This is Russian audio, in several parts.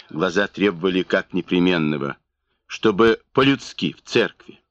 Глаза требовали как непременного, чтобы по-людски, в церкви.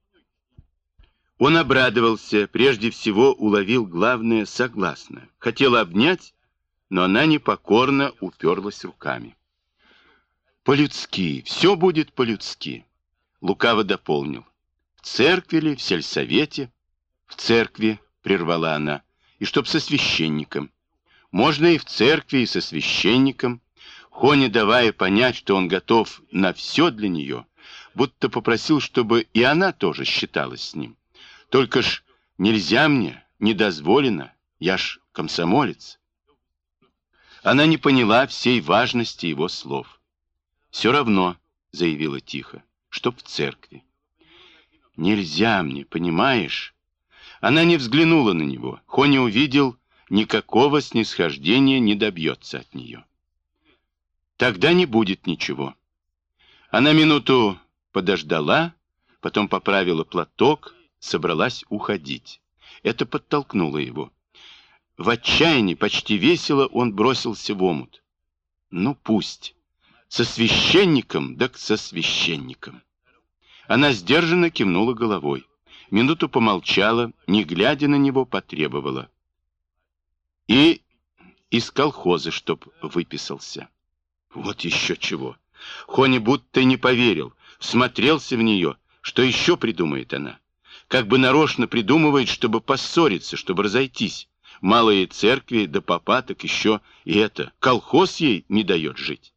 Он обрадовался, прежде всего уловил главное согласно. Хотел обнять, но она непокорно уперлась руками. По-людски, все будет по-людски. Лукаво дополнил. В церкви ли, в сельсовете? В церкви, прервала она, и чтоб со священником. Можно и в церкви, и со священником. Хоня, давая понять, что он готов на все для нее, будто попросил, чтобы и она тоже считалась с ним. Только ж нельзя мне, не дозволено, я ж комсомолец. Она не поняла всей важности его слов. «Все равно», — заявила тихо, — «чтоб в церкви». «Нельзя мне, понимаешь?» Она не взглянула на него. Хоня увидел, никакого снисхождения не добьется от нее. «Тогда не будет ничего». Она минуту подождала, потом поправила платок, собралась уходить. Это подтолкнуло его. В отчаянии, почти весело, он бросился в омут. Ну пусть. Со священником, да со священником. Она сдержанно кивнула головой. Минуту помолчала, не глядя на него, потребовала. И из колхоза, чтоб выписался. Вот еще чего. Хоня будто не поверил, всмотрелся в нее. Что еще придумает она? Как бы нарочно придумывает, чтобы поссориться, чтобы разойтись. Малые церкви, да попа, так еще и это. Колхоз ей не дает жить.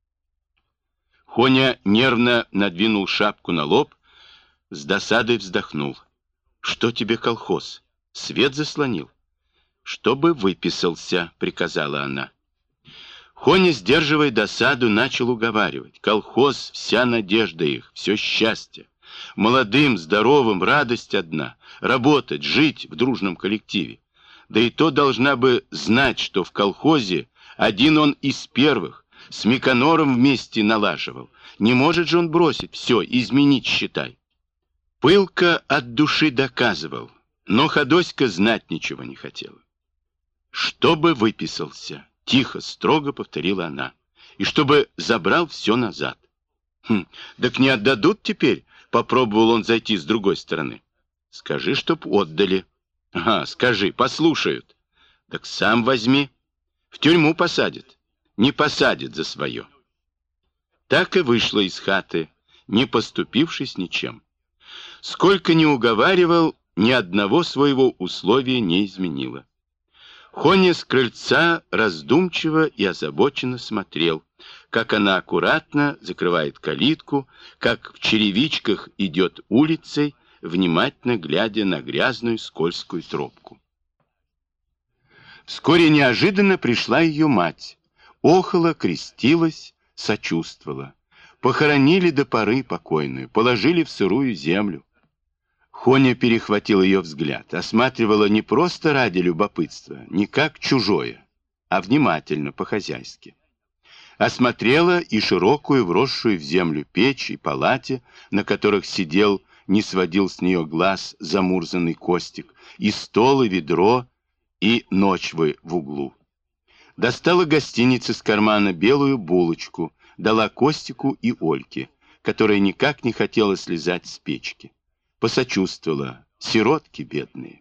Хоня нервно надвинул шапку на лоб, с досадой вздохнул. Что тебе колхоз? Свет заслонил? Чтобы выписался, приказала она. Хоня, сдерживая досаду, начал уговаривать. Колхоз — вся надежда их, все счастье. Молодым, здоровым радость одна. Работать, жить в дружном коллективе. Да и то должна бы знать, что в колхозе один он из первых, с Меканором вместе налаживал. Не может же он бросить все, изменить, считай. Пылко от души доказывал, но Ходоська знать ничего не хотела. Чтобы выписался, тихо, строго повторила она, и чтобы забрал все назад. Так не отдадут теперь, попробовал он зайти с другой стороны. Скажи, чтоб отдали. Ага, скажи, послушают. Так сам возьми. В тюрьму посадят. Не посадят за свое. Так и вышла из хаты, не поступившись ничем. Сколько ни уговаривал, ни одного своего условия не изменила. Хоня с крыльца раздумчиво и озабоченно смотрел, как она аккуратно закрывает калитку, как в черевичках идет улицей, внимательно глядя на грязную скользкую тропку. Вскоре неожиданно пришла ее мать. Охала, крестилась, сочувствовала. Похоронили до поры покойную, положили в сырую землю. Хоня перехватил ее взгляд, осматривала не просто ради любопытства, не как чужое, а внимательно, по-хозяйски. Осмотрела и широкую, вросшую в землю печь, и палате, на которых сидел, не сводил с нее глаз замурзанный Костик, и стол, и ведро, и ночвы в углу. Достала гостиницы с кармана белую булочку, дала Костику и Ольке, которая никак не хотела слезать с печки. Посочувствовала, сиротки бедные.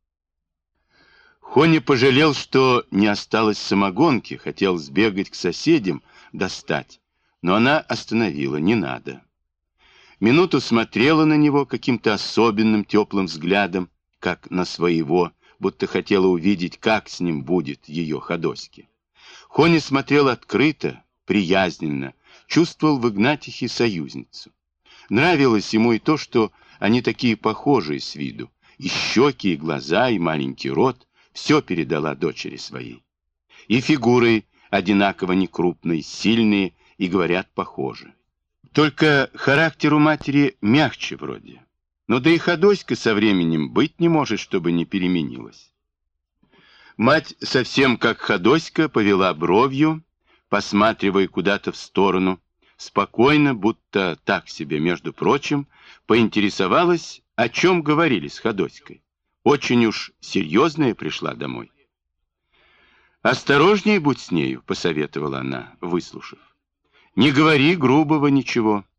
Хоня пожалел, что не осталось самогонки, хотел сбегать к соседям, достать, но она остановила, не надо. Минуту смотрела на него каким-то особенным теплым взглядом, как на своего, будто хотела увидеть, как с ним будет ее Ходоське. Хоня смотрел открыто, приязненно, чувствовал в Игнатихе союзницу. Нравилось ему и то, что они такие похожие с виду, и щеки, и глаза, и маленький рот, все передала дочери своей. И фигуры одинаково некрупные, сильные, и говорят похоже. Только характер у матери мягче вроде. Но да и Ходоська со временем быть не может, чтобы не переменилась. Мать, совсем как Ходоська, повела бровью, посматривая куда-то в сторону, спокойно, будто так себе, между прочим, поинтересовалась, о чем говорили с Ходоськой. Очень уж серьезная пришла домой. «Осторожнее будь с нею», — посоветовала она, выслушав. Не говори грубого ничего.